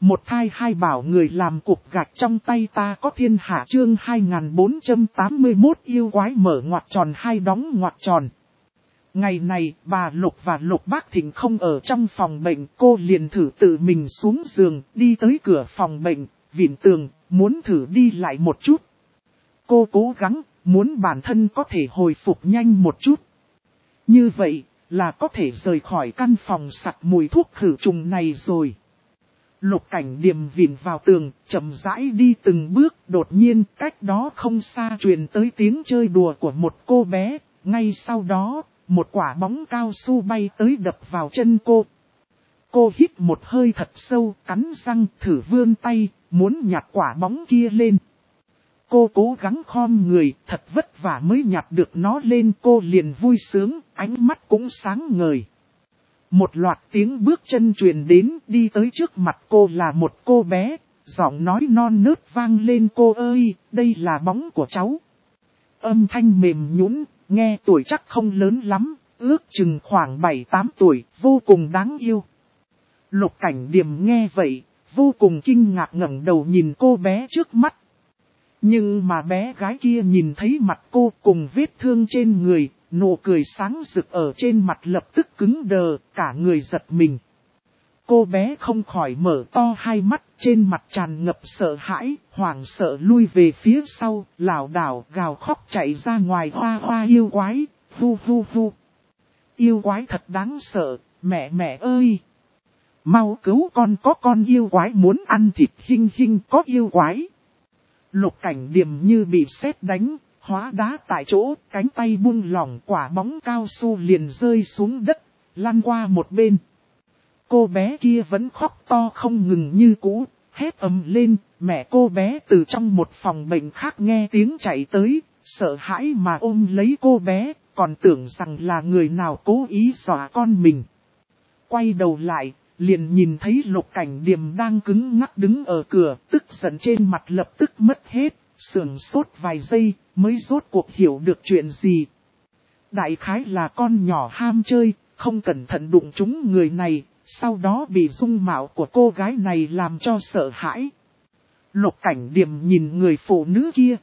Một thai hai bảo người làm cục gạch trong tay ta có thiên hạ chương 2481 yêu quái mở ngoặc tròn hai đóng ngoặc tròn. Ngày này, bà Lục và Lục Bác Thịnh không ở trong phòng bệnh, cô liền thử tự mình xuống giường, đi tới cửa phòng bệnh, vịn tường, muốn thử đi lại một chút. Cô cố gắng, muốn bản thân có thể hồi phục nhanh một chút. Như vậy, là có thể rời khỏi căn phòng sặc mùi thuốc khử trùng này rồi. Lục Cảnh Điềm vịn vào tường, chậm rãi đi từng bước, đột nhiên cách đó không xa truyền tới tiếng chơi đùa của một cô bé, ngay sau đó, một quả bóng cao su bay tới đập vào chân cô. Cô hít một hơi thật sâu, cắn răng, thử vươn tay, muốn nhặt quả bóng kia lên. Cô cố gắng khom người, thật vất vả mới nhặt được nó lên, cô liền vui sướng, ánh mắt cũng sáng ngời. Một loạt tiếng bước chân truyền đến, đi tới trước mặt cô là một cô bé, giọng nói non nớt vang lên: cô ơi, đây là bóng của cháu. Âm thanh mềm nhũn, nghe tuổi chắc không lớn lắm, ước chừng khoảng 7-8 tuổi, vô cùng đáng yêu. Lục Cảnh Điềm nghe vậy, vô cùng kinh ngạc ngẩng đầu nhìn cô bé trước mắt. Nhưng mà bé gái kia nhìn thấy mặt cô cùng vết thương trên người, nụ cười sáng rực ở trên mặt lập tức cứng đờ, cả người giật mình. Cô bé không khỏi mở to hai mắt, trên mặt tràn ngập sợ hãi, hoảng sợ lui về phía sau, lảo đảo gào khóc chạy ra ngoài. Hoa hoa yêu quái, hu hu hu. Yêu quái thật đáng sợ, mẹ ơi. Mau cứu con, có con yêu quái muốn ăn thịt, hinh hinh có yêu quái. Lục Cảnh Điềm như bị sét đánh, hóa đá tại chỗ, cánh tay buông lỏng, quả bóng cao su liền rơi xuống đất, lăn qua một bên. Cô bé kia vẫn khóc to không ngừng như cũ, hét ầm lên, mẹ cô bé từ trong một phòng bệnh khác nghe tiếng chạy tới, sợ hãi mà ôm lấy cô bé, còn tưởng rằng là người nào cố ý dọa con mình. Quay đầu lại, liền nhìn thấy Lục Cảnh Điềm đang cứng ngắc đứng ở cửa, tức giận trên mặt lập tức mất hết, sửng sốt vài giây, mới rốt cuộc hiểu được chuyện gì. Đại khái là con nhỏ ham chơi, không cẩn thận đụng trúng người này, sau đó bị dung mạo của cô gái này làm cho sợ hãi. Lục Cảnh Điềm nhìn người phụ nữ kia.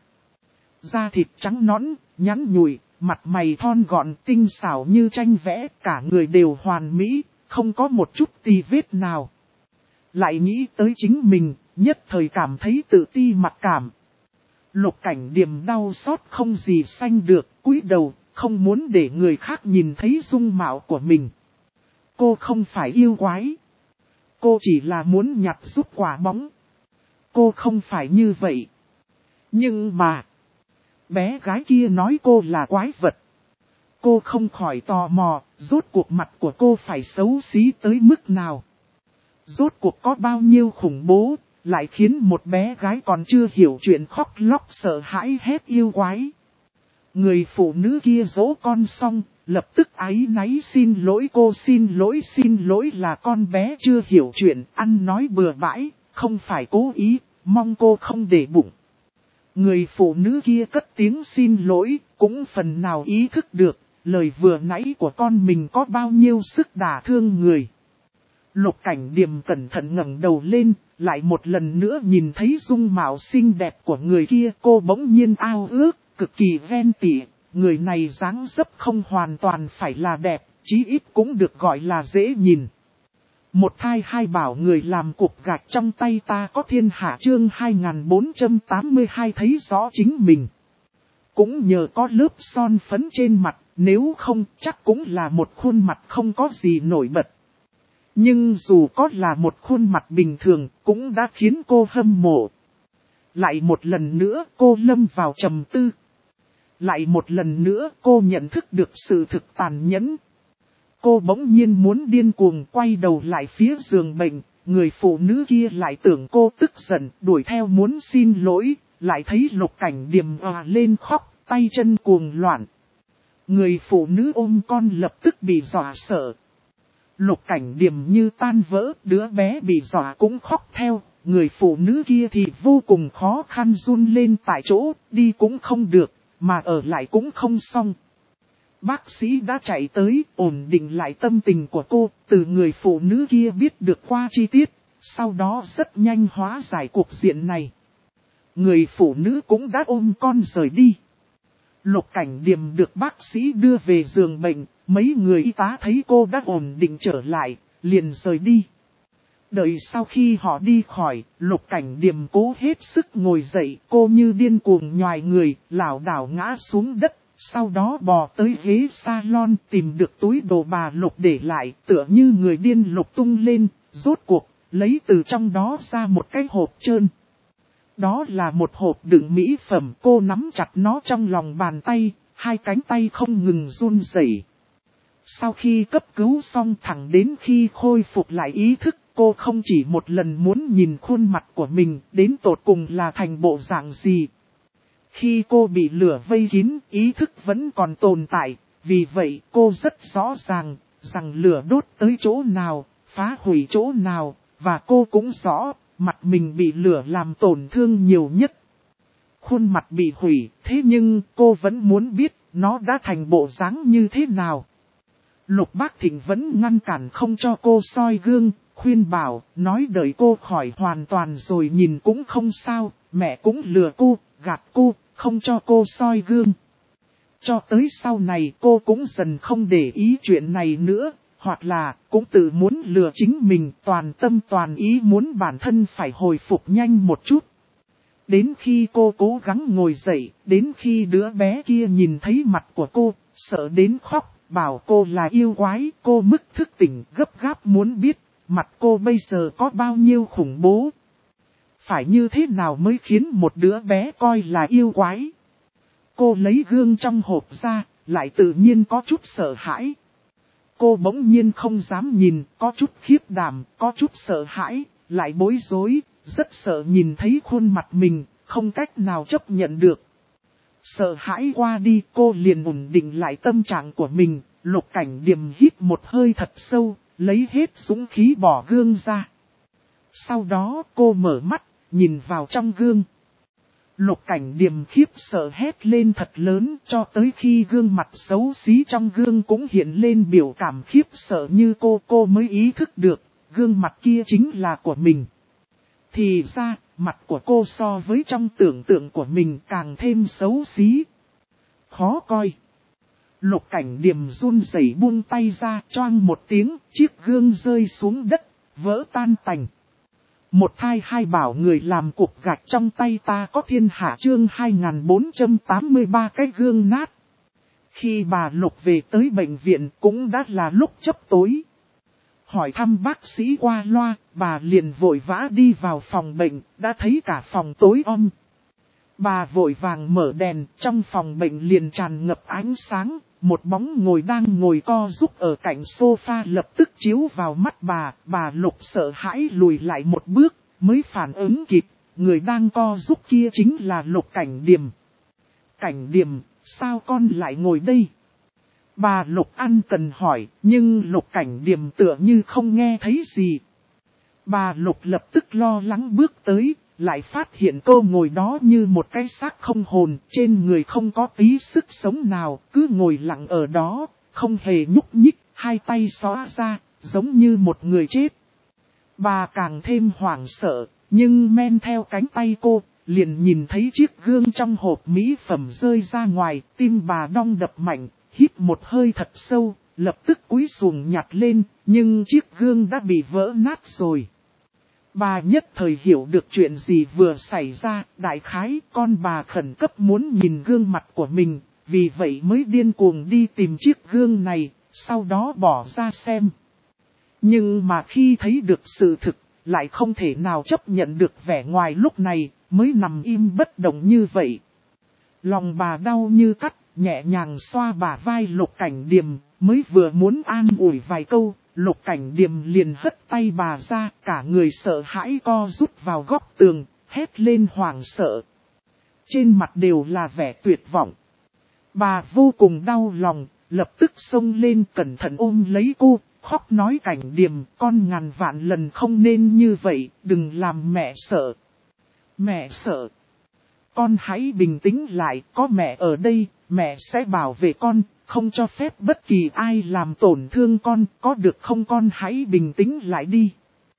Da thịt trắng nõn, nhắn nhủi, mặt mày thon gọn tinh xảo như tranh vẽ, cả người đều hoàn mỹ, không có một chút tì vết nào. Lại nghĩ tới chính mình, nhất thời cảm thấy tự ti mặc cảm. Lục Cảnh Điềm đau xót không gì sanh được, cúi đầu, không muốn để người khác nhìn thấy dung mạo của mình. Cô không phải yêu quái. Cô chỉ là muốn nhặt giúp quả bóng. Cô không phải như vậy. Nhưng mà, bé gái kia nói cô là quái vật. Cô không khỏi tò mò, rốt cuộc mặt của cô phải xấu xí tới mức nào. Rốt cuộc có bao nhiêu khủng bố, lại khiến một bé gái còn chưa hiểu chuyện khóc lóc sợ hãi hét yêu quái. Người phụ nữ kia dỗ con xong, lập tức áy náy xin lỗi cô, xin lỗi là con bé chưa hiểu chuyện, ăn nói bừa bãi, không phải cố ý, mong cô không để bụng. Người phụ nữ kia cất tiếng xin lỗi, cũng phần nào ý thức được, lời vừa nãy của con mình có bao nhiêu sức đả thương người. Lục Cảnh Điềm cẩn thận ngẩng đầu lên, lại một lần nữa nhìn thấy dung mạo xinh đẹp của người kia, cô bỗng nhiên ao ước, cực kỳ ghen tị. Người này dáng dấp không hoàn toàn phải là đẹp, chí ít cũng được gọi là dễ nhìn. Một thai hai bảo người làm cục gạch trong tay ta có thiên hạ chương 2482 thấy rõ chính mình. Cũng nhờ có lớp son phấn trên mặt, nếu không chắc cũng là một khuôn mặt không có gì nổi bật. Nhưng dù có là một khuôn mặt bình thường, cũng đã khiến cô hâm mộ. Lại một lần nữa cô lâm vào trầm tư. Lại một lần nữa cô nhận thức được sự thực tàn nhẫn. Cô bỗng nhiên muốn điên cuồng quay đầu lại phía giường bệnh, người phụ nữ kia lại tưởng cô tức giận, đuổi theo muốn xin lỗi, lại thấy Lục Cảnh Điềm lên khóc, tay chân cuồng loạn. Người phụ nữ ôm con lập tức bị dọa sợ. Lục Cảnh Điềm như tan vỡ, đứa bé bị dọa cũng khóc theo, người phụ nữ kia thì vô cùng khó khăn run lên tại chỗ, đi cũng không được, mà ở lại cũng không xong. Bác sĩ đã chạy tới, ổn định lại tâm tình của cô, từ người phụ nữ kia biết được qua chi tiết, sau đó rất nhanh hóa giải cuộc diện này. Người phụ nữ cũng đã ôm con rời đi. Lục Cảnh Điềm được bác sĩ đưa về giường bệnh, mấy người y tá thấy cô đã ổn định trở lại, liền rời đi. Đợi sau khi họ đi khỏi, Lục Cảnh Điềm cố hết sức ngồi dậy, cô như điên cuồng nhoài người, lảo đảo ngã xuống đất, sau đó bò tới ghế salon tìm được túi đồ bà Lục để lại, tựa như người điên lục tung lên, rốt cuộc, lấy từ trong đó ra một cái hộp trơn. Đó là một hộp đựng mỹ phẩm, cô nắm chặt nó trong lòng bàn tay, hai cánh tay không ngừng run rẩy. Sau khi cấp cứu xong thẳng đến khi khôi phục lại ý thức, cô không chỉ một lần muốn nhìn khuôn mặt của mình đến tột cùng là thành bộ dạng gì. Khi cô bị lửa vây kín, ý thức vẫn còn tồn tại, vì vậy cô rất rõ ràng rằng lửa đốt tới chỗ nào, phá hủy chỗ nào, và cô cũng rõ mặt mình bị lửa làm tổn thương nhiều nhất. Khuôn mặt bị hủy, thế nhưng cô vẫn muốn biết nó đã thành bộ dáng như thế nào. Lục Bác Thịnh vẫn ngăn cản không cho cô soi gương, khuyên bảo, nói đợi cô khỏi hoàn toàn rồi nhìn cũng không sao, mẹ cũng lừa cô, gạt cô, không cho cô soi gương. Cho tới sau này cô cũng dần không để ý chuyện này nữa, hoặc là cũng tự muốn lừa chính mình, toàn tâm toàn ý muốn bản thân phải hồi phục nhanh một chút. Đến khi cô cố gắng ngồi dậy, đến khi đứa bé kia nhìn thấy mặt của cô, sợ đến khóc, bảo cô là yêu quái, cô mức thức tỉnh gấp gáp muốn biết, mặt cô bây giờ có bao nhiêu khủng bố. Phải như thế nào mới khiến một đứa bé coi là yêu quái. Cô lấy gương trong hộp ra, lại tự nhiên có chút sợ hãi. Cô bỗng nhiên không dám nhìn, có chút khiếp đảm, có chút sợ hãi, lại bối rối, rất sợ nhìn thấy khuôn mặt mình, không cách nào chấp nhận được. Sợ hãi qua đi, cô liền ổn định lại tâm trạng của mình, Lục Cảnh Điềm hít một hơi thật sâu, lấy hết dũng khí bỏ gương ra. Sau đó cô mở mắt, nhìn vào trong gương. Lục Cảnh Điềm khiếp sợ hét lên thật lớn, cho tới khi gương mặt xấu xí trong gương cũng hiện lên biểu cảm khiếp sợ như cô mới ý thức được, gương mặt kia chính là của mình. Thì ra, mặt của cô so với trong tưởng tượng của mình càng thêm xấu xí, khó coi. Lục Cảnh Điềm run rẩy buông tay ra, choang một tiếng, chiếc gương rơi xuống đất, vỡ tan tành. Một thai hai bảo người làm cục gạch trong tay ta có thiên hạ chương 2483 cái gương nát. Khi bà Lục về tới bệnh viện cũng đã là lúc chớp tối. Hỏi thăm bác sĩ qua loa, bà liền vội vã đi vào phòng bệnh, đã thấy cả phòng tối om. Bà vội vàng mở đèn, trong phòng bệnh liền tràn ngập ánh sáng, một bóng đang ngồi co rúm ở cạnh sofa lập tức chiếu vào mắt bà Lục sợ hãi lùi lại một bước, mới phản ứng kịp, người đang co rúm kia chính là Lục Cảnh Điềm. Cảnh Điềm, sao con lại ngồi đây? Bà Lục ân cần hỏi, nhưng Lục Cảnh Điềm tựa như không nghe thấy gì. Bà Lục lập tức lo lắng bước tới, lại phát hiện cô ngồi đó như một cái xác không hồn, trên người không có tí sức sống nào, cứ ngồi lặng ở đó, không hề nhúc nhích, hai tay xóa ra, giống như một người chết. Bà càng thêm hoảng sợ, nhưng men theo cánh tay cô, liền nhìn thấy chiếc gương trong hộp mỹ phẩm rơi ra ngoài, tim bà đong đập mạnh, hít một hơi thật sâu, lập tức cúi xuống nhặt lên, nhưng chiếc gương đã bị vỡ nát rồi. Bà nhất thời hiểu được chuyện gì vừa xảy ra, đại khái con bà khẩn cấp muốn nhìn gương mặt của mình, vì vậy mới điên cuồng đi tìm chiếc gương này, sau đó bỏ ra xem. Nhưng mà khi thấy được sự thực, lại không thể nào chấp nhận được vẻ ngoài lúc này, mới nằm im bất động như vậy. Lòng bà đau như cắt, nhẹ nhàng xoa bả vai Lục Cảnh Điềm, mới vừa muốn an ủi vài câu, Lục Cảnh Điềm liền hất tay bà ra, cả người sợ hãi co rút vào góc tường, hét lên hoảng sợ. Trên mặt đều là vẻ tuyệt vọng. Bà vô cùng đau lòng, lập tức xông lên cẩn thận ôm lấy cô, khóc nói Cảnh Điềm, con ngàn vạn lần không nên như vậy, đừng làm mẹ sợ. Mẹ sợ. Con hãy bình tĩnh lại, có mẹ ở đây, mẹ sẽ bảo vệ con, không cho phép bất kỳ ai làm tổn thương con, có được không con hãy bình tĩnh lại đi.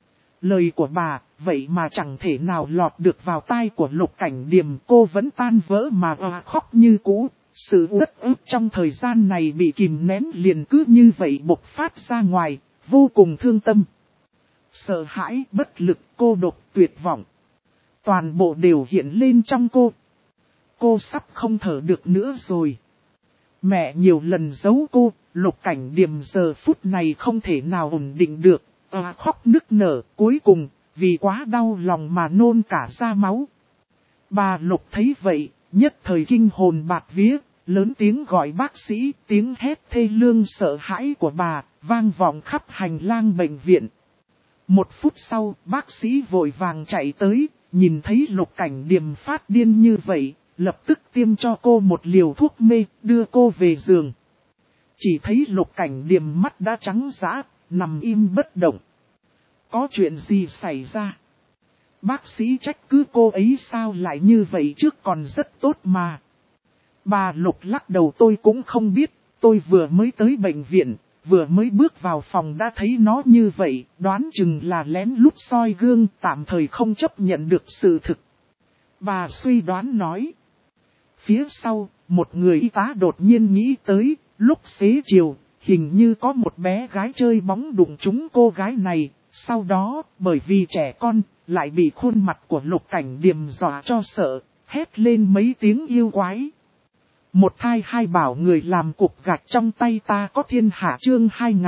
Lời của bà, vậy mà chẳng thể nào lọt được vào tai của Lục Cảnh Điềm, cô vẫn tan vỡ mà khóc như cũ. Sự uất ức trong thời gian này bị kìm nén liền cứ như vậy bộc phát ra ngoài, vô cùng thương tâm. Sợ hãi, bất lực, cô độc, tuyệt vọng. Toàn bộ đều hiện lên trong cô. Cô sắp không thở được nữa rồi. Mẹ nhiều lần giấu cô, Lục Cảnh Điềm giờ phút này không thể nào ổn định được, khóc nức nở, cuối cùng, vì quá đau lòng mà nôn cả ra máu. Bà Lục thấy vậy, nhất thời kinh hồn bạt vía, lớn tiếng gọi bác sĩ, tiếng hét thê lương sợ hãi của bà, vang vọng khắp hành lang bệnh viện. 1 phút sau, bác sĩ vội vàng chạy tới, nhìn thấy Lục Cảnh Điềm phát điên như vậy, lập tức tiêm cho cô một liều thuốc mê, đưa cô về giường. Chỉ thấy Lục Cảnh Điềm mắt đã trắng dã, nằm im bất động. Có chuyện gì xảy ra? Bác sĩ trách cứ cô ấy sao lại như vậy trước còn rất tốt mà. Bà Lục lắc đầu, tôi cũng không biết, tôi vừa mới tới bệnh viện, vừa mới bước vào phòng đã thấy nó như vậy, đoán chừng là lén lút soi gương, tạm thời không chấp nhận được sự thực. Bà suy đoán nói. Phía sau, một người y tá đột nhiên nghĩ tới, lúc xế chiều, hình như có một bé gái chơi bóng đụng trúng cô gái này, sau đó, bởi vì trẻ con, lại bị khuôn mặt của Lục Cảnh Điềm dọa cho sợ, hét lên mấy tiếng yêu quái. Một thai hai bảo người làm cục gạch trong tay ta có thiên hạ, chương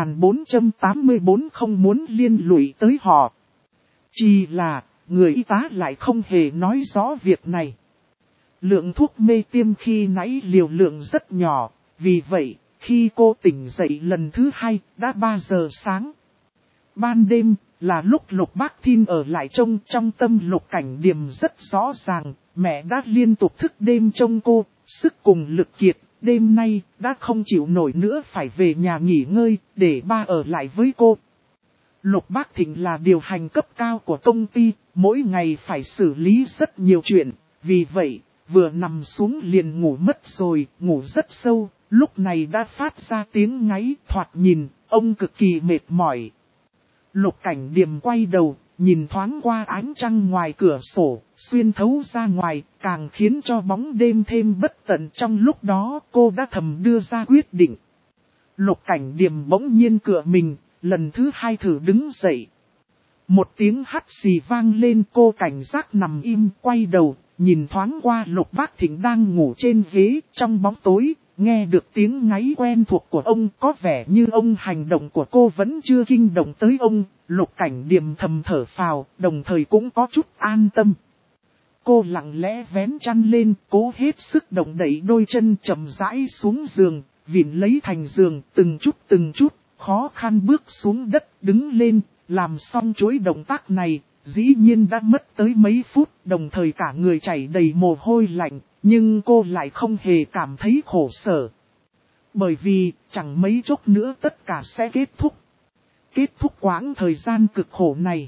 2484 không muốn liên lụy tới họ. Chỉ là, người y tá lại không hề nói rõ việc này. Lượng thuốc mê tiêm khi nãy liều lượng rất nhỏ, vì vậy, khi cô tỉnh dậy lần thứ 2, đã 3 giờ sáng. Ban đêm, là lúc Lục Bác Thiên ở lại trông, trong tâm Lục Cảnh Điềm rất rõ ràng, mẹ đã liên tục thức đêm trông cô, sức cùng lực kiệt, đêm nay, đã không chịu nổi nữa phải về nhà nghỉ ngơi, để ba ở lại với cô. Lục Bác Thịnh là điều hành cấp cao của công ty, mỗi ngày phải xử lý rất nhiều chuyện, vì vậy, vừa nằm xuống liền ngủ mất rồi, ngủ rất sâu, lúc này đã phát ra tiếng ngáy, thoạt nhìn, ông cực kỳ mệt mỏi. Lục Cảnh Điềm quay đầu, nhìn thoáng qua ánh trăng ngoài cửa sổ, xuyên thấu ra ngoài, càng khiến cho bóng đêm thêm bất tận. Trong lúc đó cô đã thầm đưa ra quyết định. Lục Cảnh Điềm bỗng nhiên cựa mình, lần thứ 2 thử đứng dậy. Một tiếng hắt xì vang lên, cô cảnh giác nằm im, quay đầu, nhìn thoáng qua Lục Bác Thịnh đang ngủ trên ghế, trong bóng tối. Nghe được tiếng ngáy quen thuộc của ông, có vẻ như ông hành động của cô vẫn chưa kinh động tới ông. Lục Cảnh Điềm thầm thở phào, đồng thời cũng có chút an tâm. Cô lặng lẽ vén chăn lên, cố hết sức động đẩy đôi chân chậm rãi xuống giường, vịn lấy thành giường, từng chút, khó khăn bước xuống đất, đứng lên, làm xong chuỗi động tác này, dĩ nhiên đã mất tới mấy phút, đồng thời cả người chảy đầy mồ hôi lạnh. Nhưng cô lại không hề cảm thấy khổ sở. Bởi vì, chẳng mấy chốc nữa tất cả sẽ kết thúc. Kết thúc quãng thời gian cực khổ này.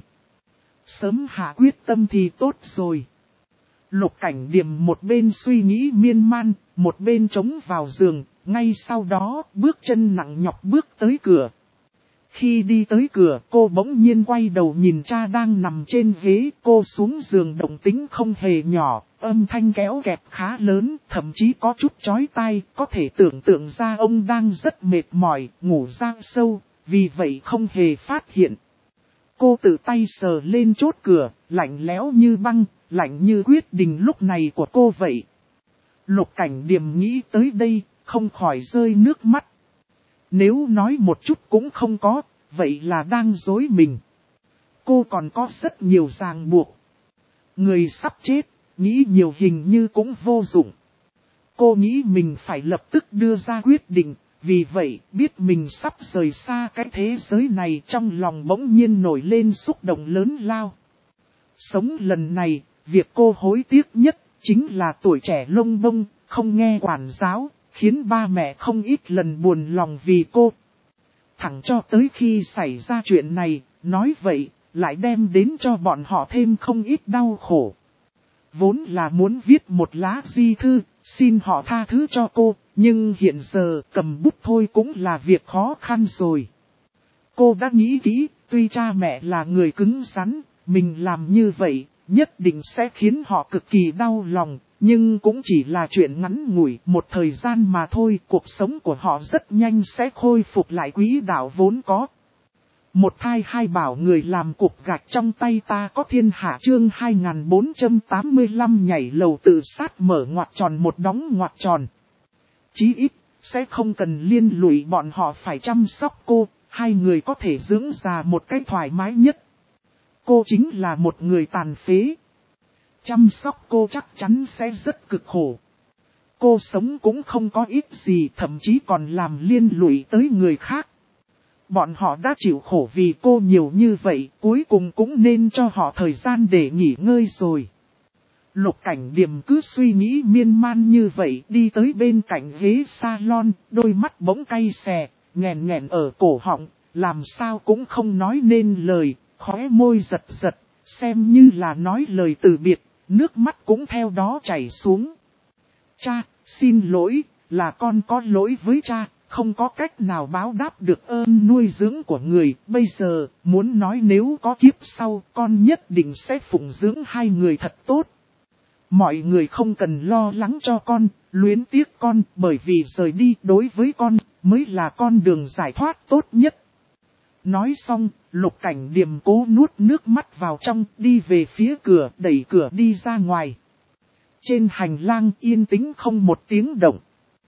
Sớm hạ quyết tâm thì tốt rồi. Lục Cảnh Điềm một bên suy nghĩ miên man, một bên trống vào giường, ngay sau đó bước chân nặng nhọc bước tới cửa. Khi đi tới cửa, cô bỗng nhiên quay đầu nhìn cha đang nằm trên ghế, cô xuống giường động tĩnh không hề nhỏ, âm thanh kéo kẹt khá lớn, thậm chí có chút chói tai, có thể tưởng tượng ra ông đang rất mệt mỏi, ngủ ra sâu, vì vậy không hề phát hiện. Cô tự tay sờ lên chốt cửa, lạnh lẽo như băng, lạnh như quyết định lúc này của cô vậy. Lục Cảnh Điềm nghĩ tới đây, không khỏi rơi nước mắt. Nếu nói một chút cũng không có, vậy là đang dối mình. Cô còn có rất nhiều ràng buộc. Người sắp chết, nghĩ nhiều hình như cũng vô dụng. Cô nghĩ mình phải lập tức đưa ra quyết định, vì vậy biết mình sắp rời xa cái thế giới này, trong lòng bỗng nhiên nổi lên xúc động lớn lao. Sống lần này, việc cô hối tiếc nhất chính là tuổi trẻ lông bông, không nghe quản giáo. Khiến ba mẹ không ít lần buồn lòng vì cô. Thẳng cho tới khi xảy ra chuyện này, nói vậy, lại đem đến cho bọn họ thêm không ít đau khổ. Vốn là muốn viết một lá di thư, xin họ tha thứ cho cô, nhưng hiện giờ cầm bút thôi cũng là việc khó khăn rồi. Cô đã nghĩ kỹ, Tuy cha mẹ là người cứng rắn, mình làm như vậy, nhất định sẽ khiến họ cực kỳ đau lòng, nhưng cũng chỉ là chuyện ngắn ngủi một thời gian mà thôi. Cuộc sống của họ rất nhanh sẽ khôi phục lại quỹ đạo vốn có. Một thai hai bảo người làm cục gạch trong tay ta có thiên hạ chương 2485 nhảy lầu tự sát mở ngoặc tròn một đóng ngoặc tròn. Chí ít, sẽ không cần liên lụy bọn họ phải chăm sóc cô, hai người có thể dưỡng già một cách thoải mái nhất. Cô chính là một người tàn phế. Chăm sóc cô chắc chắn sẽ rất cực khổ. Cô sống cũng không có ít gì, thậm chí còn làm liên lụy tới người khác. Bọn họ đã chịu khổ vì cô nhiều như vậy, cuối cùng cũng nên cho họ thời gian để nghỉ ngơi rồi. Lục Cảnh Điềm cứ suy nghĩ miên man như vậy, đi tới bên cạnh ghế salon, đôi mắt bỗng cay xè, nghẹn nghẹn ở cổ họng, làm sao cũng không nói nên lời, khóe môi giật giật, xem như là nói lời từ biệt, nước mắt cũng theo đó chảy xuống. Cha, xin lỗi, là con có lỗi với cha, không có cách nào báo đáp được ơn nuôi dưỡng của người, bây giờ, muốn nói nếu có kiếp sau, con nhất định sẽ phụng dưỡng hai người thật tốt. Mọi người không cần lo lắng cho con, luyến tiếc con, bởi vì rời đi đối với con, mới là con đường giải thoát tốt nhất. Nói xong, Lục Cảnh Điềm cố nuốt nước mắt vào trong, đi về phía cửa, đẩy cửa đi ra ngoài. Trên hành lang yên tĩnh không một tiếng động.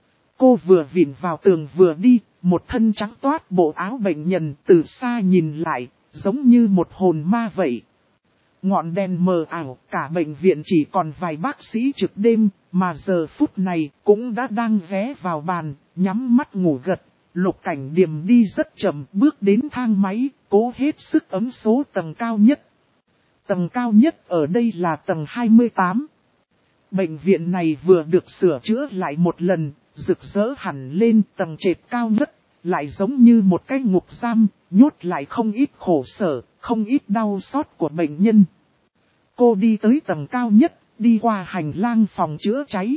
Cô vừa vịn vào tường vừa đi, một thân trắng toát bộ áo bệnh nhân từ xa nhìn lại, giống như một hồn ma vậy. Ngọn đèn mờ ảo, cả bệnh viện chỉ còn vài bác sĩ trực đêm, mà giờ phút này cũng đã đang ghé vào bàn, nhắm mắt ngủ gật. Lục Cảnh Điềm đi rất chậm, bước đến thang máy, cố hết sức ấm số tầng cao nhất. Tầng cao nhất ở đây là tầng 28. Bệnh viện này vừa được sửa chữa lại một lần, rực rỡ hẳn lên. Tầng trệt cao nhất, lại giống như một cái ngục giam, nhốt lại không ít khổ sở, không ít đau xót của bệnh nhân. Cô đi tới tầng cao nhất, đi qua hành lang phòng chữa cháy.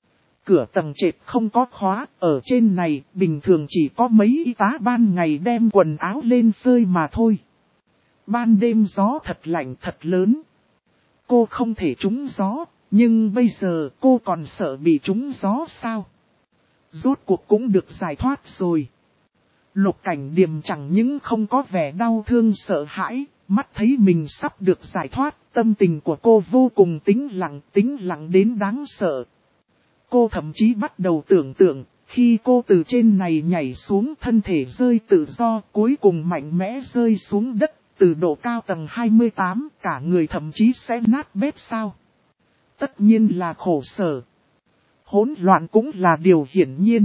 Cửa tầng trệt không có khóa, ở trên này bình thường chỉ có mấy y tá ban ngày đem quần áo lên phơi mà thôi. Ban đêm gió thật lạnh thật lớn. Cô không thể trúng gió, nhưng bây giờ cô còn sợ bị trúng gió sao? Rốt cuộc cũng được giải thoát rồi. Lục Cảnh Điềm chẳng những không có vẻ đau thương sợ hãi, mắt thấy mình sắp được giải thoát, tâm tình của cô vô cùng tĩnh lặng đến đáng sợ. Cô thậm chí bắt đầu tưởng tượng, khi cô từ trên này nhảy xuống thân thể rơi tự do, cuối cùng mạnh mẽ rơi xuống đất, từ độ cao tầng 28, cả người thậm chí sẽ nát bét sao. Tất nhiên là khổ sở. Hỗn loạn cũng là điều hiển nhiên.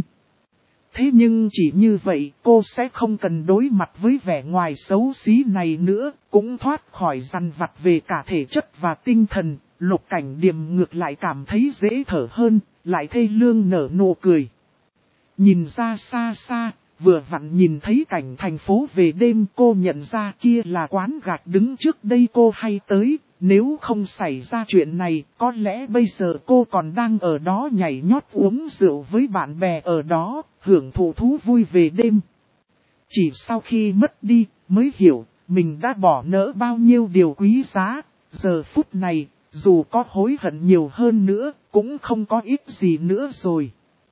Thế nhưng chỉ như vậy cô sẽ không cần đối mặt với vẻ ngoài xấu xí này nữa, cũng thoát khỏi rằn vặt về cả thể chất và tinh thần. Lục Cảnh Điềm ngược lại cảm thấy dễ thở hơn, lại thê lương nở nụ cười. Nhìn ra xa xa, vừa vặn nhìn thấy cảnh thành phố về đêm, cô nhận ra kia là quán gạch đứng trước đây cô hay tới. Nếu không xảy ra chuyện này, có lẽ bây giờ cô còn đang ở đó nhảy nhót uống rượu với bạn bè ở đó, hưởng thụ thú vui về đêm. Chỉ sau khi mất đi, mới hiểu, mình đã bỏ nỡ bao nhiêu điều quý giá. Giờ phút này, dù có hối hận nhiều hơn nữa, cũng không có ích gì nữa rồi.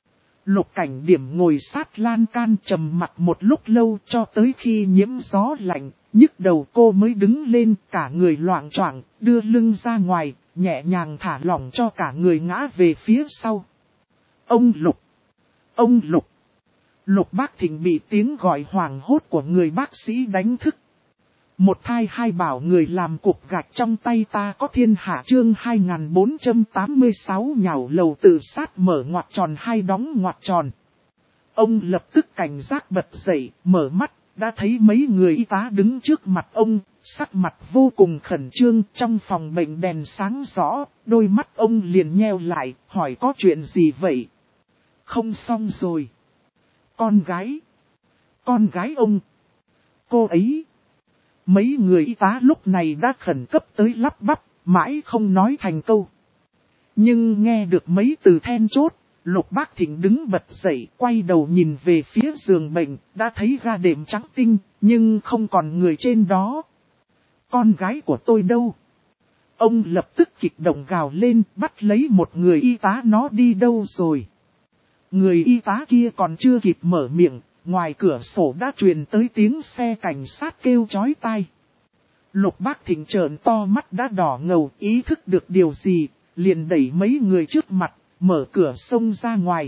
Lục Cảnh Điềm ngồi sát lan can trầm mặc một lúc lâu cho tới khi nhiễm gió lạnh, nhức đầu cô mới đứng lên, cả người loạng choạng, đưa lưng ra ngoài, nhẹ nhàng thả lỏng cho cả người ngã về phía sau. Ông Lục! Ông Lục! Lục Bác Thịnh bị tiếng gọi hoảng hốt của người bác sĩ đánh thức. Một thai hai bảo người làm cục gạch trong tay ta có thiên hạ chương 2486 nhảy lầu tự sát mở ngoặc tròn hai đóng ngoặc tròn. Ông lập tức cảnh giác bật dậy, mở mắt, đã thấy mấy người y tá đứng trước mặt ông, sắc mặt vô cùng khẩn trương. Trong phòng bệnh đèn sáng rõ, đôi mắt ông liền nheo lại, hỏi có chuyện gì vậy? Không xong rồi. Con gái ông. Cô ấy. Mấy người y tá lúc này đã khẩn cấp tới lắp bắp, mãi không nói thành câu. Nhưng nghe được mấy từ then chốt, Lục Bác Thịnh đứng bật dậy, quay đầu nhìn về phía giường bệnh, đã thấy ga đệm trắng tinh, nhưng không còn người trên đó. Con gái của tôi đâu? Ông lập tức kích động gào lên, bắt lấy một người y tá, nó đi đâu rồi? Người y tá kia còn chưa kịp mở miệng, ngoài cửa sổ đã truyền tới tiếng xe cảnh sát kêu chói tai. Lục Bác Thịnh trợn to mắt đã đỏ ngầu, ý thức được điều gì, liền đẩy mấy người trước mặt, mở cửa xông ra ngoài.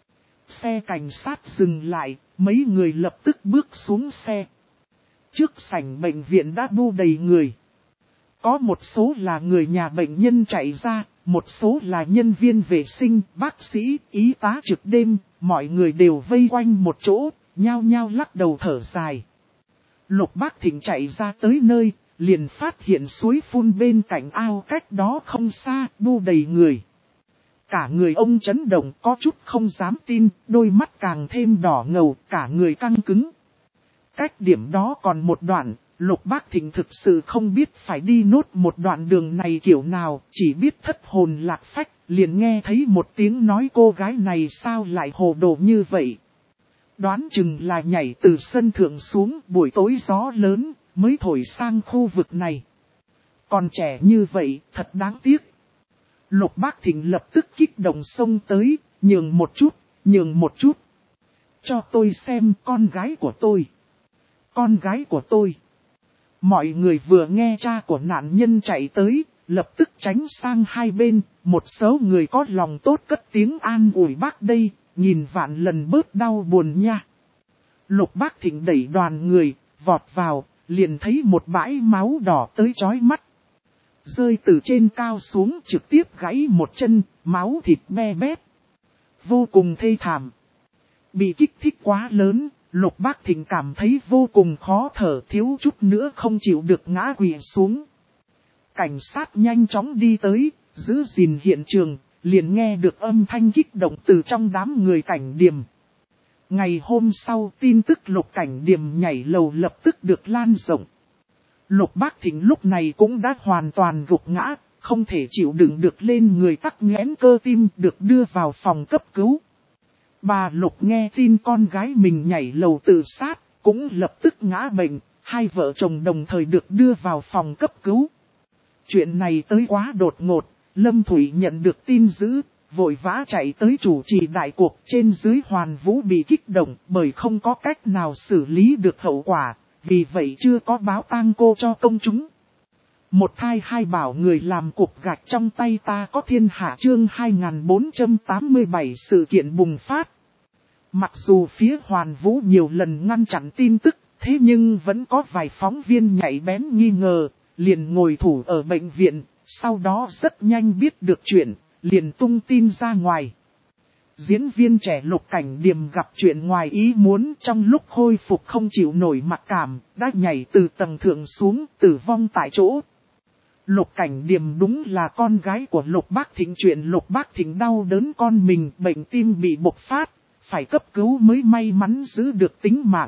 Xe cảnh sát dừng lại, mấy người lập tức bước xuống xe. Trước sảnh bệnh viện đã bu đầy người. Có một số là người nhà bệnh nhân chạy ra, một số là nhân viên vệ sinh, bác sĩ, y tá trực đêm, mọi người đều vây quanh một chỗ, nhao nhao lắc đầu thở dài. Lục Bác Thịnh chạy ra tới nơi, liền phát hiện suối phun bên cạnh ao cách đó không xa, bu đầy người. Cả người ông chấn động, có chút không dám tin, đôi mắt càng thêm đỏ ngầu, cả người căng cứng. Cách điểm đó còn một đoạn, Lục Bác Thịnh thực sự không biết phải đi nốt một đoạn đường này kiểu nào, chỉ biết thất hồn lạc phách, liền nghe thấy một tiếng nói cô gái này sao lại hồ đồ như vậy. Đoán chừng là nhảy từ sân thượng xuống, buổi tối gió lớn, mới thổi sang khu vực này. Còn trẻ như vậy, thật đáng tiếc. Lục Bác Thịnh lập tức kích động xông tới, nhường một chút, nhường một chút. Cho tôi xem con gái của tôi. Con gái của tôi. Mọi người vừa nghe cha của nạn nhân chạy tới, lập tức tránh sang hai bên, một số người có lòng tốt cất tiếng an ủi bác đây, nhìn vạn lần bớt đau buồn nha. Lục Bác Thịnh đẩy đoàn người, vọt vào, liền thấy một bãi máu đỏ tới chói mắt. Rơi từ trên cao xuống trực tiếp gãy một chân, máu thịt me bét. Vô cùng thê thảm. Bị kích thích quá lớn, Lục Bác Thịnh cảm thấy vô cùng khó thở, thiếu chút nữa không chịu được ngã quỵ xuống. Cảnh sát nhanh chóng đi tới, giữ gìn hiện trường, liền nghe được âm thanh kích động từ trong đám người Cảnh Điềm. Ngày hôm sau tin tức Lục Cảnh Điềm nhảy lầu lập tức được lan rộng. Lục Bác Thịnh lúc này cũng đã hoàn toàn gục ngã, không thể chịu đựng được lên người tắc nghẽn cơ tim được đưa vào phòng cấp cứu. Bà Lục nghe tin con gái mình nhảy lầu tự sát, cũng lập tức ngã bệnh, hai vợ chồng đồng thời được đưa vào phòng cấp cứu. Chuyện này tới quá đột ngột, Lâm Thủy nhận được tin dữ, vội vã chạy tới chủ trì đại cuộc, trên dưới Hoàn Vũ bị kích động bởi không có cách nào xử lý được hậu quả, vì vậy chưa có báo tang cô cho công chúng. Một thai hai bảo người làm cục gạch trong tay ta có thiên hạ chương 2487 sự kiện bùng phát. Mặc dù phía Hoàn Vũ nhiều lần ngăn chặn tin tức, thế nhưng vẫn có vài phóng viên nhạy bén nghi ngờ, liền ngồi thủ ở bệnh viện, sau đó rất nhanh biết được chuyện, liền tung tin ra ngoài. Diễn viên trẻ Lục Cảnh Điềm gặp chuyện ngoài ý muốn, trong lúc khôi phục không chịu nổi mặc cảm, đã nhảy từ tầng thượng xuống, tử vong tại chỗ. Lục Cảnh Điềm đúng là con gái của Lục Bác Thịnh, chuyện Lục Bác Thịnh đau đớn con mình, bệnh tim bị bộc phát, phải cấp cứu mới may mắn giữ được tính mạng.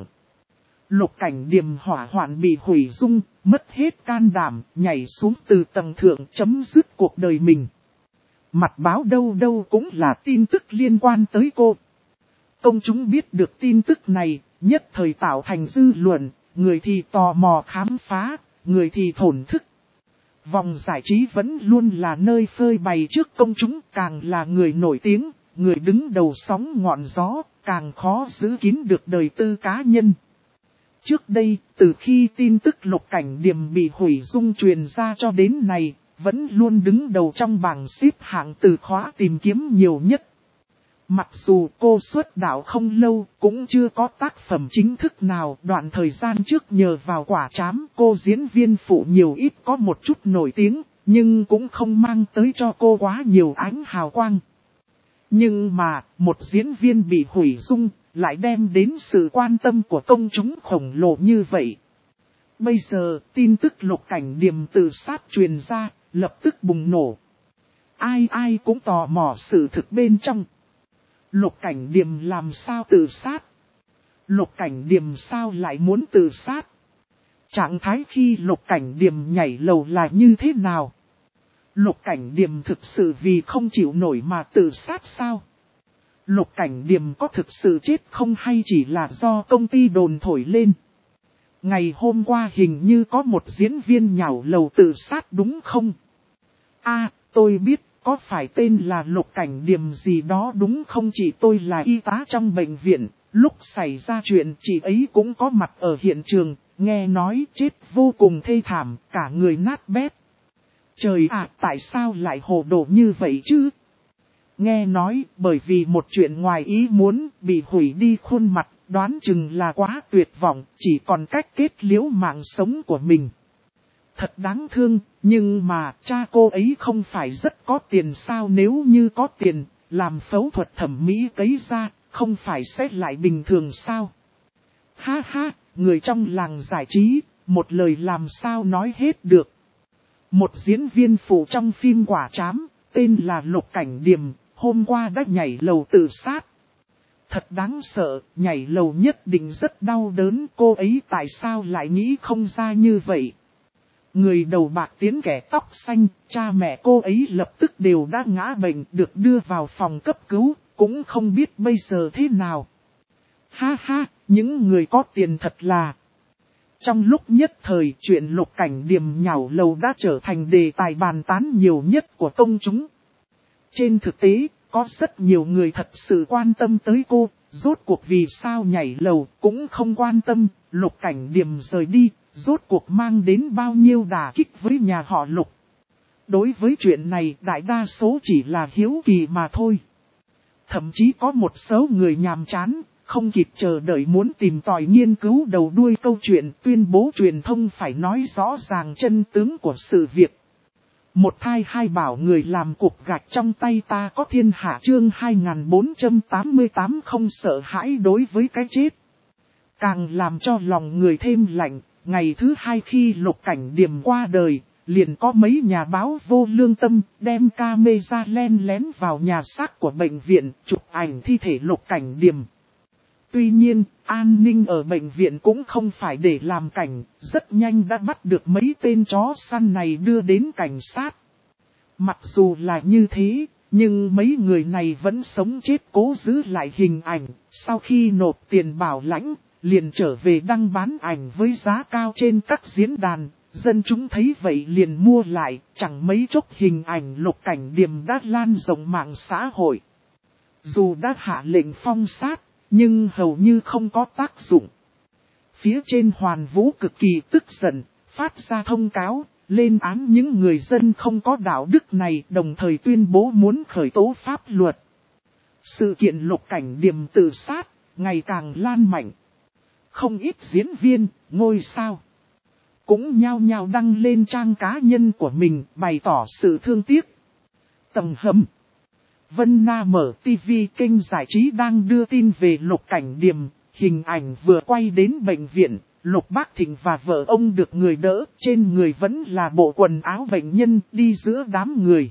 Lục Cảnh Điềm hỏa hoạn bị hủy dung, mất hết can đảm, nhảy xuống từ tầng thượng chấm dứt cuộc đời mình. Mặt báo đâu đâu cũng là tin tức liên quan tới cô. Công chúng biết được tin tức này, nhất thời tạo thành dư luận, người thì tò mò khám phá, người thì thổn thức. Vòng giải trí vẫn luôn là nơi phơi bày trước công chúng, càng là người nổi tiếng, người đứng đầu sóng ngọn gió, càng khó giữ kín được đời tư cá nhân. Trước đây, từ khi tin tức Lục Cảnh Điềm bị hủy dung truyền ra cho đến nay, vẫn luôn đứng đầu trong bảng xếp hạng từ khóa tìm kiếm nhiều nhất. Mặc dù cô xuất đạo không lâu, cũng chưa có tác phẩm chính thức nào, đoạn thời gian trước nhờ vào Quả Trám cô diễn viên phụ nhiều ít có một chút nổi tiếng, nhưng cũng không mang tới cho cô quá nhiều ánh hào quang. Nhưng mà, một diễn viên bị hủy dung, lại đem đến sự quan tâm của công chúng khổng lồ như vậy. Bây giờ, tin tức Lục Cảnh Điềm tự sát truyền ra, lập tức bùng nổ. Ai ai cũng tò mò sự thực bên trong. Lục Cảnh Điềm làm sao tự sát? Lục Cảnh Điềm sao lại muốn tự sát? Trạng thái khi Lục Cảnh Điềm nhảy lầu là như thế nào? Lục Cảnh Điềm thực sự vì không chịu nổi mà tự sát sao? Lục Cảnh Điềm có thực sự chết không hay chỉ là do công ty đồn thổi lên? Ngày hôm qua hình như có một diễn viên nhảy lầu tự sát đúng không? Tôi biết, có phải tên là Lục Cảnh Điềm gì đó đúng không? Chị tôi là y tá trong bệnh viện, lúc xảy ra chuyện chị ấy cũng có mặt ở hiện trường, nghe nói chết vô cùng thê thảm, cả người nát bét. Trời ạ, tại sao lại hồ đồ như vậy chứ? Nghe nói bởi vì một chuyện ngoài ý muốn bị hủy đi khuôn mặt, đoán chừng là quá tuyệt vọng, chỉ còn cách kết liễu mạng sống của mình. Thật đáng thương, nhưng mà cha cô ấy không phải rất có tiền sao? Nếu như có tiền, làm phẫu thuật thẩm mỹ cấy ra, không phải sẽ lại bình thường sao? Ha ha, người trong làng giải trí, một lời làm sao nói hết được. Một diễn viên phụ trong phim Quả Trám, tên là Lục Cảnh Điềm, hôm qua đã nhảy lầu tự sát. Thật đáng sợ, nhảy lầu nhất định rất đau đớn, cô ấy tại sao lại nghĩ không ra như vậy? Người đầu bạc tiến kẻ tóc xanh, cha mẹ cô ấy lập tức đều đã ngã bệnh, được đưa vào phòng cấp cứu, cũng không biết bây giờ thế nào. Ha ha, những người có tiền thật là... Trong lúc nhất thời, chuyện Lục Cảnh Điềm nhảy lầu đã trở thành đề tài bàn tán nhiều nhất của công chúng. Trên thực tế, có rất nhiều người thật sự quan tâm tới cô, rốt cuộc vì sao nhảy lầu cũng không quan tâm, Lục Cảnh Điềm rời đi, rốt cuộc mang đến bao nhiêu đả kích với nhà họ Lục. Đối với chuyện này đại đa số chỉ là hiếu kỳ mà thôi. Thậm chí có một số người nhàm chán, không kịp chờ đợi muốn tìm tòi nghiên cứu đầu đuôi câu chuyện, tuyên bố truyền thông phải nói rõ ràng chân tướng của sự việc. Một thai hai bảo người làm cục gạch trong tay ta có thiên hạ chương 2488 không sợ hãi đối với cái chết. Càng làm cho lòng người thêm lạnh, ngày thứ hai khi Lục Cảnh Điềm qua đời, liền có mấy nhà báo vô lương tâm đem camera len lén vào nhà xác của bệnh viện chụp ảnh thi thể Lục Cảnh Điềm. Tuy nhiên, an ninh ở bệnh viện cũng không phải để làm cảnh, rất nhanh đã bắt được mấy tên chó săn này đưa đến cảnh sát. Mặc dù là như thế, nhưng mấy người này vẫn sống chết cố giữ lại hình ảnh, sau khi nộp tiền bảo lãnh, liền trở về đăng bán ảnh với giá cao trên các diễn đàn, dân chúng thấy vậy liền mua lại, chẳng mấy chốc hình ảnh Lục Cảnh Điềm đã lan rộng mạng xã hội. Dù đã hạ lệnh phong sát, nhưng hầu như không có tác dụng. Phía trên Hoàn Vũ cực kỳ tức giận, phát ra thông cáo, lên án những người dân không có đạo đức này, đồng thời tuyên bố muốn khởi tố pháp luật. Sự kiện Lục Cảnh Điềm tự sát, ngày càng lan mạnh. Không ít diễn viên, ngôi sao cũng nhao nhao đăng lên trang cá nhân của mình, bày tỏ sự thương tiếc. Tầng hầm. Vân Na mở TV kênh giải trí đang đưa tin về Lục Cảnh Điềm, hình ảnh vừa quay đến bệnh viện, Lục Bác Thịnh và vợ ông được người đỡ, trên người vẫn là bộ quần áo bệnh nhân đi giữa đám người.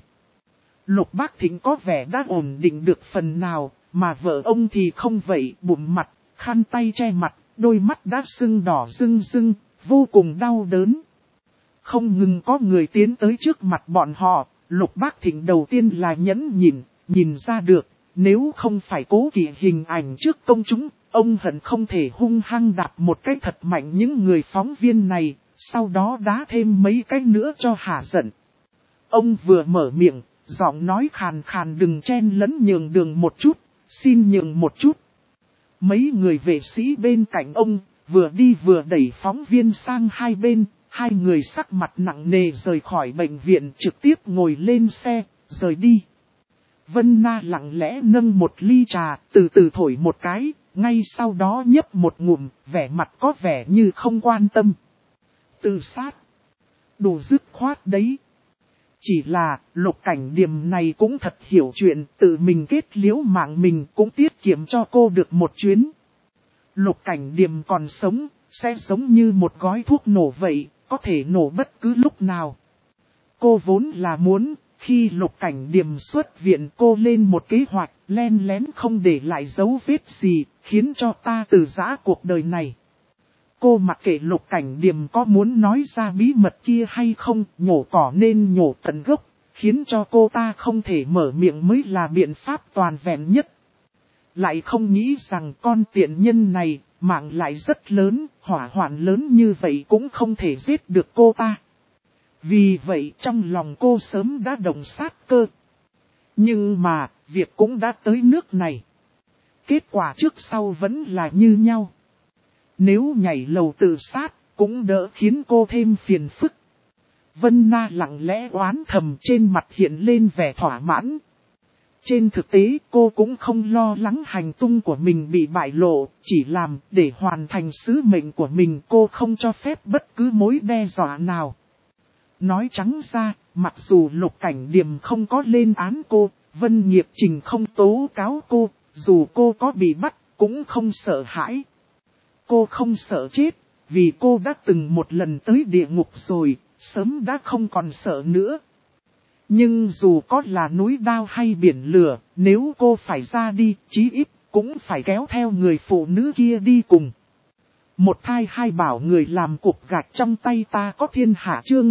Lục Bác Thịnh có vẻ đã ổn định được phần nào, mà vợ ông thì không vậy, bụng mặt, khăn tay che mặt, đôi mắt đã sưng đỏ rưng rưng, vô cùng đau đớn. Không ngừng có người tiến tới trước mặt bọn họ, Lục Bác Thịnh đầu tiên là nhẫn nhịn, nhìn ra được, nếu không phải cố kỵ hình ảnh trước công chúng, ông hận không thể hung hăng đạp một cái thật mạnh những người phóng viên này, sau đó đá thêm mấy cái nữa cho hả giận. Ông vừa mở miệng, giọng nói khàn khàn đừng chen lấn nhường đường một chút, xin nhường một chút. Mấy người vệ sĩ bên cạnh ông, vừa đi vừa đẩy phóng viên sang hai bên, hai người sắc mặt nặng nề rời khỏi bệnh viện trực tiếp ngồi lên xe, rời đi. Vân Na lặng lẽ nâng một ly trà, từ từ thổi một cái, ngay sau đó nhấp một ngụm, vẻ mặt có vẻ như không quan tâm. Tự sát. Đủ dứt khoát đấy. Chỉ là, Lục Cảnh Điềm này cũng thật hiểu chuyện, tự mình kết liễu mạng mình cũng tiết kiệm cho cô được một chuyến. Lục Cảnh Điềm còn sống, sẽ giống như một gói thuốc nổ vậy, có thể nổ bất cứ lúc nào. Cô vốn là muốn, khi Lục Cảnh Điềm xuất viện cô lên một kế hoạch, len lén không để lại dấu vết gì, khiến cho ta từ giã cuộc đời này. Cô mặc kệ Lục Cảnh Điềm có muốn nói ra bí mật kia hay không, nhổ cỏ nên nhổ tận gốc, khiến cho cô ta không thể mở miệng mới là biện pháp toàn vẹn nhất. Lại không nghĩ rằng con tiện nhân này, mạng lại rất lớn, hỏa hoạn lớn như vậy cũng không thể giết được cô ta. Vì vậy trong lòng cô sớm đã động sát cơ. Nhưng mà, việc cũng đã tới nước này. Kết quả trước sau vẫn là như nhau. Nếu nhảy lầu tự sát, cũng đỡ khiến cô thêm phiền phức. Vân Na lặng lẽ oán thầm, trên mặt hiện lên vẻ thỏa mãn. Trên thực tế cô cũng không lo lắng hành tung của mình bị bại lộ, chỉ làm để hoàn thành sứ mệnh của mình, cô không cho phép bất cứ mối đe dọa nào. Nói trắng ra, mặc dù Lục Cảnh Điềm không có lên án cô, Vân Nghiệp Trình không tố cáo cô, dù cô có bị bắt, cũng không sợ hãi. Cô không sợ chết, vì cô đã từng một lần tới địa ngục rồi, sớm đã không còn sợ nữa. Nhưng dù có là núi đao hay biển lửa, nếu cô phải ra đi, chí ít cũng phải kéo theo người phụ nữ kia đi cùng. Một thai hai bảo người làm cục gạch trong tay ta có thiên hạ chương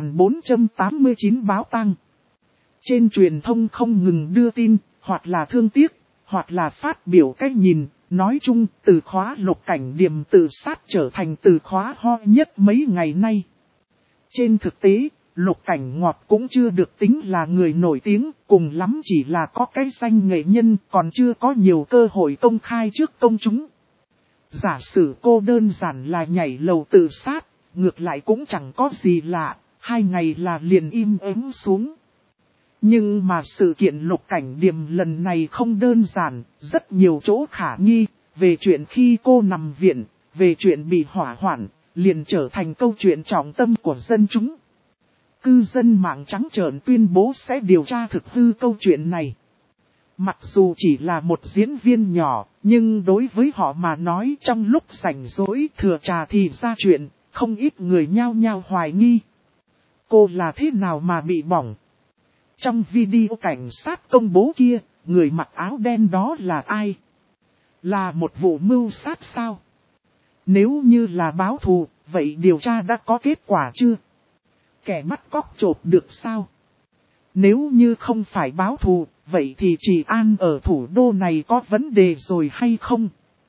2489 báo tăng. Trên truyền thông không ngừng đưa tin, hoặc là thương tiếc, hoặc là phát biểu cách nhìn, nói chung từ khóa Lục Cảnh Điềm tự sát trở thành từ khóa hot nhất mấy ngày nay. Trên thực tế, Lục Cảnh Ngọt cũng chưa được tính là người nổi tiếng, cùng lắm chỉ là có cái danh nghệ nhân, còn chưa có nhiều cơ hội công khai trước công chúng. Giả sử cô đơn giản là nhảy lầu tự sát, ngược lại cũng chẳng có gì lạ, 2 ngày là liền im ắng xuống. Nhưng mà sự kiện Lục Cảnh Điềm lần này không đơn giản, rất nhiều chỗ khả nghi, về chuyện khi cô nằm viện, về chuyện bị hỏa hoạn, liền trở thành câu chuyện trọng tâm của dân chúng. Cư dân mạng trắng trợn tuyên bố sẽ điều tra thực hư câu chuyện này. Mặc dù chỉ là một diễn viên nhỏ, nhưng đối với họ mà nói trong lúc rảnh rỗi thừa trà thì ra chuyện, không ít người nhao nhao hoài nghi. Cô là thế nào mà bị bỏng? Trong video cảnh sát công bố kia, người mặc áo đen đó là ai? Là một vụ mưu sát sao? Nếu như là báo thù, vậy điều tra đã có kết quả chưa? Kẻ bắt cóc chộp được sao? Nếu như không phải báo thù, vậy thì trị an ở thủ đô này có vấn đề rồi hay không?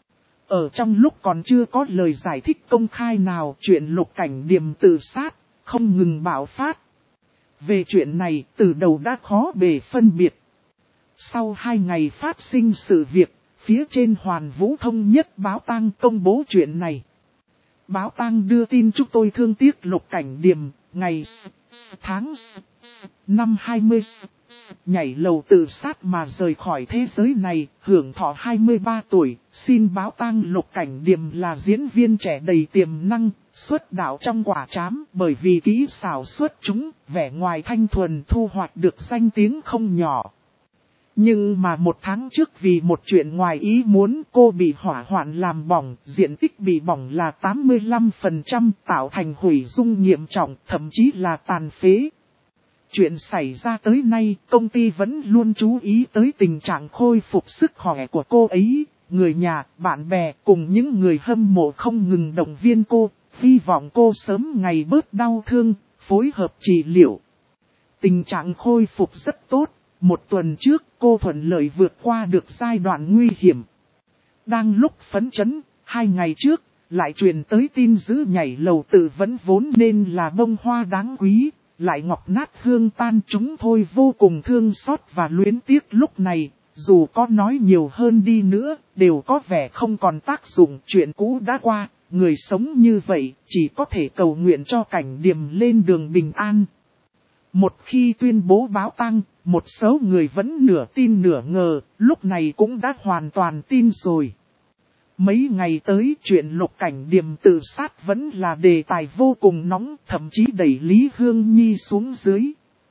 Ở trong lúc còn chưa có lời giải thích công khai nào, chuyện Lục Cảnh Điềm tự sát, không ngừng bạo phát. Về chuyện này, từ đầu đã khó bề phân biệt. Sau 2 ngày phát sinh sự việc, phía trên Hoàn Vũ Thông Nhất Báo Tang công bố chuyện này. Báo Tang đưa tin chúng tôi thương tiếc Lục Cảnh Điềm, ngày, tháng, năm 20, nhảy lầu tự sát mà rời khỏi thế giới này, hưởng thọ 23 tuổi, xin báo tang Lục Cảnh Điềm là diễn viên trẻ đầy tiềm năng, xuất đạo trong quả trám bởi vì kỹ xảo xuất chúng, vẻ ngoài thanh thuần thu hoạch được danh tiếng không nhỏ. Nhưng mà 1 tháng trước vì một chuyện ngoài ý muốn cô bị hỏa hoạn làm bỏng, diện tích bị bỏng là 85%, tạo thành hủy dung nghiêm trọng, thậm chí là tàn phế. Chuyện xảy ra tới nay, công ty vẫn luôn chú ý tới tình trạng khôi phục sức khỏe của cô ấy, người nhà, bạn bè cùng những người hâm mộ không ngừng động viên cô, hy vọng cô sớm ngày bớt đau thương, phối hợp trị liệu. Tình trạng khôi phục rất tốt. 1 tuần trước, cô thuận lợi vượt qua được giai đoạn nguy hiểm. Đang lúc phấn chấn, 2 ngày trước, lại truyền tới tin dữ nhảy lầu tự vẫn vốn nên là bông hoa đáng quý, lại ngọc nát hương tan, chúng thôi vô cùng thương xót và luyến tiếc. Lúc này, dù có nói nhiều hơn đi nữa, đều có vẻ không còn tác dụng, chuyện cũ đã qua, người sống như vậy, chỉ có thể cầu nguyện cho Cảnh Điềm lên đường bình an. Một khi tuyên bố báo tang, một số người vẫn nửa tin nửa ngờ, lúc này cũng đã hoàn toàn tin rồi. Mấy ngày tới chuyện Lục Cảnh Điềm tự sát vẫn là đề tài vô cùng nóng, thậm chí đẩy Lý Hương Nhi xuống dưới.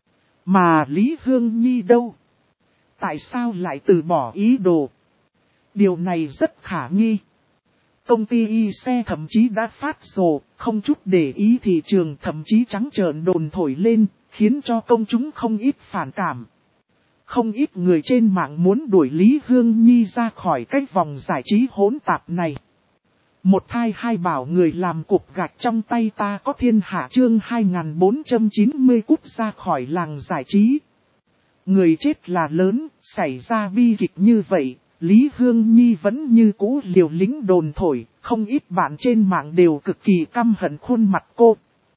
Mà Lý Hương Nhi đâu? Tại sao lại từ bỏ ý đồ? Điều này rất khả nghi. Công ty y xe thậm chí đã phát rồ, không chút để ý thị trường, thậm chí trắng trợn đồn thổi lên, khiến cho công chúng không ít phản cảm. Không ít người trên mạng muốn đuổi Lý Hương Nhi ra khỏi cái vòng giải trí hỗn tạp này. Một thai hai bảo người làm cục gạch trong tay ta có thiên hạ chương 2490 cút ra khỏi làng giải trí. Người chết là lớn, xảy ra bi kịch như vậy, Lý Hương Nhi vẫn như cũ liều lĩnh đồn thổi, không ít bạn trên mạng đều cực kỳ căm hận khuôn mặt cô.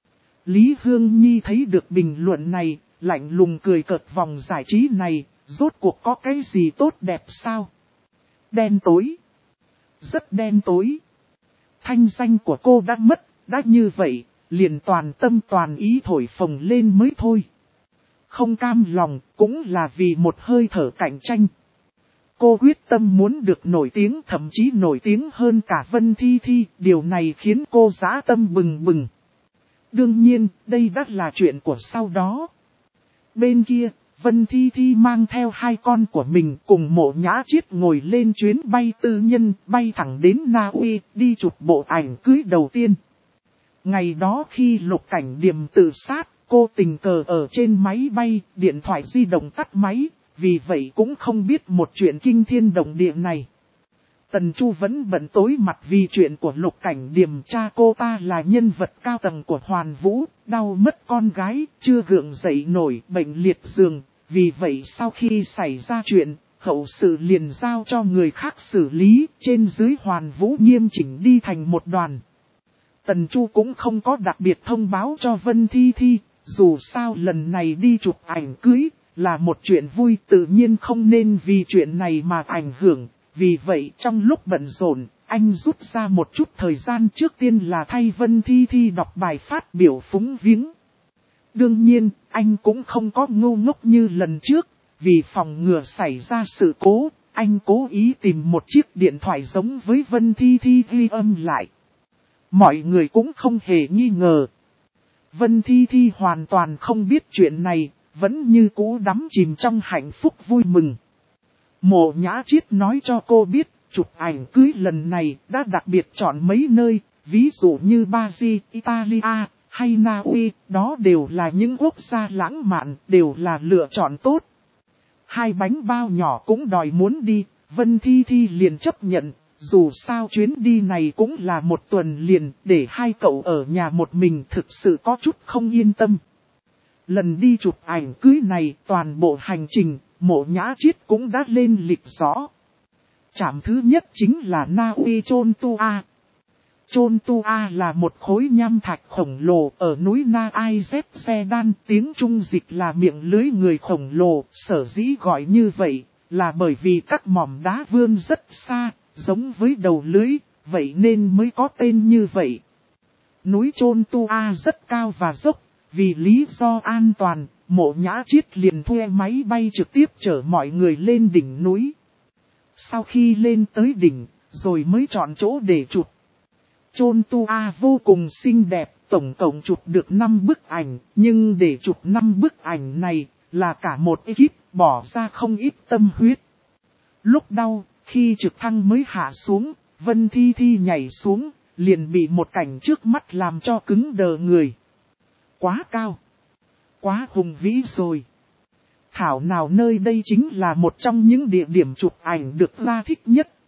Lý Hương Nhi thấy được bình luận này, lạnh lùng cười cợt vòng giải trí này, rốt cuộc có cái gì tốt đẹp sao? Đen tối. Rất đen tối. Thanh danh của cô đã mất, đã như vậy, liền toàn tâm toàn ý thổi phồng lên mới thôi. Không cam lòng, cũng là vì một hơi thở cạnh tranh. Cô quyết tâm muốn được nổi tiếng, thậm chí nổi tiếng hơn cả Vân Thi Thi, điều này khiến cô dã tâm bừng bừng. Đương nhiên, đây đã là chuyện của sau đó. Bên kia, Vân Thi Thi mang theo 2 con của mình cùng Mộ Nhã Chiết ngồi lên chuyến bay tư nhân, bay thẳng đến Na Uy, đi chụp bộ ảnh cưới đầu tiên. Ngày đó khi Lục Cảnh Điềm tự sát, cô tình cờ ở trên máy bay, điện thoại di động tắt máy, vì vậy cũng không biết một chuyện kinh thiên động địa này. Tần Chu vẫn bận tối mặt vì chuyện của Lục Cảnh Điềm, cha cô ta là nhân vật cao tầng của Hoàn Vũ, đau mất con gái, chưa gượng dậy nổi, bệnh liệt giường. Vì vậy sau khi xảy ra chuyện, hậu sự liền giao cho người khác xử lý, trên dưới Hoàn Vũ nghiêm chỉnh đi thành một đoàn. Tần Chu cũng không có đặc biệt thông báo cho Vân Thi Thi, dù sao lần này đi chụp ảnh cưới, là một chuyện vui, tự nhiên không nên vì chuyện này mà ảnh hưởng. Vì vậy trong lúc bận rộn, anh rút ra một chút thời gian, trước tiên là thay Vân Thi Thi đọc bài phát biểu phúng viếng. Đương nhiên, anh cũng không có ngu ngốc như lần trước, vì phòng ngừa xảy ra sự cố, anh cố ý tìm một chiếc điện thoại giống với Vân Thi Thi ghi âm lại. Mọi người cũng không hề nghi ngờ. Vân Thi Thi hoàn toàn không biết chuyện này, vẫn như cũ đắm chìm trong hạnh phúc vui mừng. Mộ Nhã Chiết nói cho cô biết, chụp ảnh cưới lần này đã đặc biệt chọn mấy nơi, ví dụ như Brazil, Italia, hay Na Uy, đó đều là những quốc gia lãng mạn, đều là lựa chọn tốt. 2 bánh bao nhỏ cũng đòi muốn đi, Vân Thi Thi liền chấp nhận, dù sao chuyến đi này cũng là 1 tuần liền, để 2 cậu ở nhà một mình thực sự có chút không yên tâm. Lần đi chụp ảnh cưới này, toàn bộ hành trình, Mộ Nhã Chiết cũng đã lên lịch rõ. Trạm thứ nhất chính là Na Uy Chôn Tu A. Chôn Tu A là một khối nham thạch khổng lồ ở núi Na Iz Xe Đan, tiếng Trung dịch là miệng lưới người khổng lồ, sở dĩ gọi như vậy, là bởi vì các mỏm đá vươn rất xa, giống với đầu lưới, vậy nên mới có tên như vậy. Núi Chôn Tu A rất cao và dốc, vì lý do an toàn, Mộ Nhã Chiết liền thuê máy bay trực tiếp chở mọi người lên đỉnh núi. Sau khi lên tới đỉnh, rồi mới chọn chỗ để chụp. Chôn Tu A vô cùng xinh đẹp, tổng cộng chụp được 5 bức ảnh, nhưng để chụp 5 bức ảnh này, là cả một ekip, bỏ ra không ít tâm huyết. Lúc đau, khi trực thăng mới hạ xuống, Vân Thi Thi nhảy xuống, liền bị một cảnh trước mắt làm cho cứng đờ người. Quá cao, quá hùng vĩ rồi. Thảo nào nơi đây chính là một trong những địa điểm chụp ảnh được ra thích nhất.